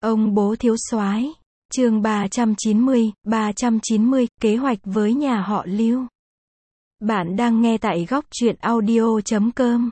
Ông bố thiếu soái. Chương 390, kế hoạch với nhà họ Lưu. Bạn đang nghe tại góc truyện audio.com.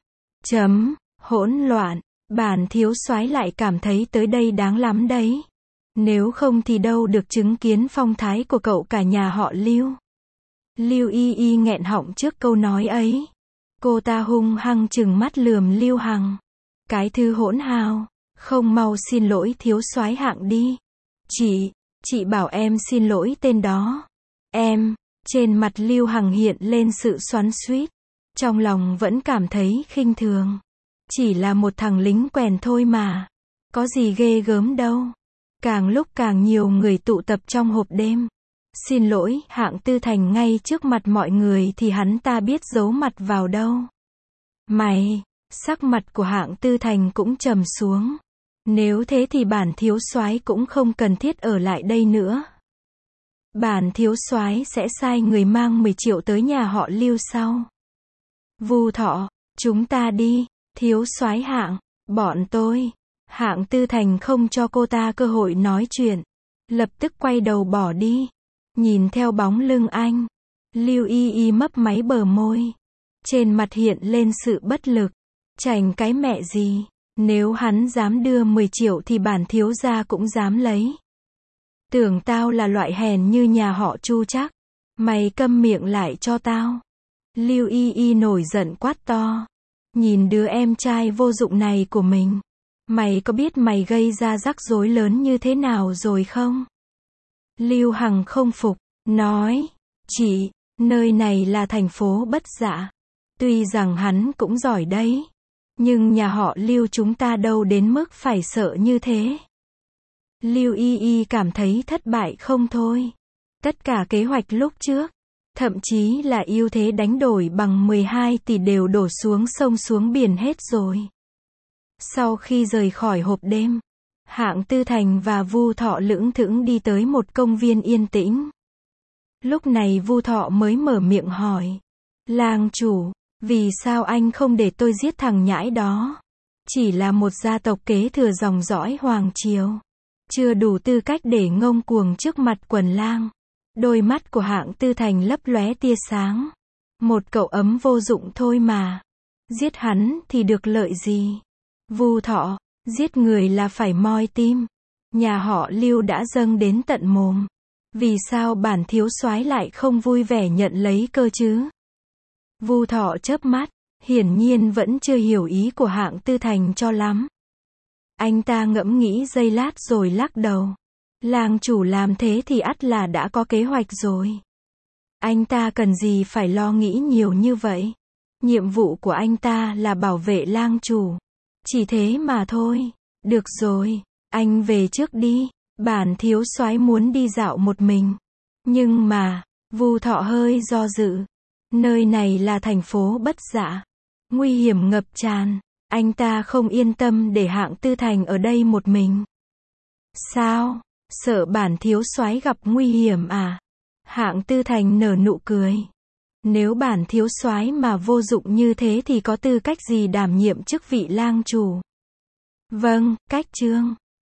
Hỗn loạn, bản thiếu soái lại cảm thấy tới đây đáng lắm đấy. Nếu không thì đâu được chứng kiến phong thái của cậu cả nhà họ Lưu. Lưu Y Y nghẹn họng trước câu nói ấy. Cô ta hung hăng trừng mắt lườm Lưu Hằng. Cái thư hỗn hào, không mau xin lỗi thiếu soái Hạng đi. Chị bảo em xin lỗi tên đó. Em, trên mặt Lưu Hằng hiện lên sự xoắn xuýt. Trong lòng vẫn cảm thấy khinh thường. Chỉ là một thằng lính quèn thôi mà. Có gì ghê gớm đâu. Càng lúc càng nhiều người tụ tập trong hộp đêm. Xin lỗi, Hạng Tư Thành ngay trước mặt mọi người thì hắn ta biết giấu mặt vào đâu. Sắc mặt của Hạng Tư Thành cũng trầm xuống. Nếu thế thì bản thiếu soái cũng không cần thiết ở lại đây nữa. Bản thiếu soái sẽ sai người mang 10 triệu tới nhà họ Lưu sau. Vu Thọ, chúng ta đi, thiếu soái Hạng, bọn tôi. Hạng Tư Thành không cho cô ta cơ hội nói chuyện. Lập tức quay đầu bỏ đi. Nhìn theo bóng lưng anh. Lưu Y Y mấp máy bờ môi. Trên mặt hiện lên sự bất lực. Chảnh cái mẹ gì. Nếu hắn dám đưa 10 triệu thì bản thiếu gia cũng dám lấy. Tưởng tao là loại hèn như nhà họ Chu chắc. Mày câm miệng lại cho tao. Lưu Y Y nổi giận quát to. Nhìn đứa em trai vô dụng này của mình. Mày có biết mày gây ra rắc rối lớn như thế nào rồi không? Lưu Hằng không phục, nói. Chị, nơi này là thành phố Bất Dạ. Tuy rằng hắn cũng giỏi đấy. Nhưng nhà họ Lưu chúng ta đâu đến mức phải sợ như thế. Lưu Y Y cảm thấy thất bại không thôi. Tất cả kế hoạch lúc trước, thậm chí là ưu thế đánh đổi bằng 12 tỷ đều đổ xuống sông xuống biển hết rồi. Sau khi rời khỏi hộp đêm, Hạng Tư Thành và Vu Thọ lững thững đi tới một công viên yên tĩnh. Lúc này Vu Thọ mới mở miệng hỏi. Lang chủ, vì sao anh không để tôi giết thằng nhãi đó? Chỉ là một gia tộc kế thừa dòng dõi hoàng triều. Chưa đủ tư cách để ngông cuồng trước mặt quần lang. Đôi mắt của Hạng Tư Thành lấp lóe tia sáng. Một cậu ấm vô dụng thôi mà. Giết hắn thì được lợi gì? Vu Thọ, giết người là phải moi tim. Nhà họ Lưu đã dâng đến tận mồm. Vì sao bản thiếu soái lại không vui vẻ nhận lấy cơ chứ? Vu Thọ chớp mắt, hiển nhiên vẫn chưa hiểu ý của Hạng Tư Thành cho lắm. Anh ta ngẫm nghĩ giây lát rồi lắc đầu. Lang chủ làm thế thì ắt là đã có kế hoạch rồi. Anh ta cần gì phải lo nghĩ nhiều như vậy? Nhiệm vụ của anh ta là bảo vệ lang chủ. Chỉ thế mà thôi. Được rồi, anh về trước đi. Bản thiếu soái muốn đi dạo một mình. Nhưng mà, Vu Thọ hơi do dự. Nơi này là thành phố Bất Dạ. Nguy hiểm ngập tràn. Anh ta không yên tâm để Hạng Tư Thành ở đây một mình. Sao? Sợ bản thiếu soái gặp nguy hiểm à? Hạng Tư Thành nở nụ cười. Nếu bản thiếu soái mà vô dụng như thế thì có tư cách gì đảm nhiệm chức vị lang chủ? Vâng, cách chương.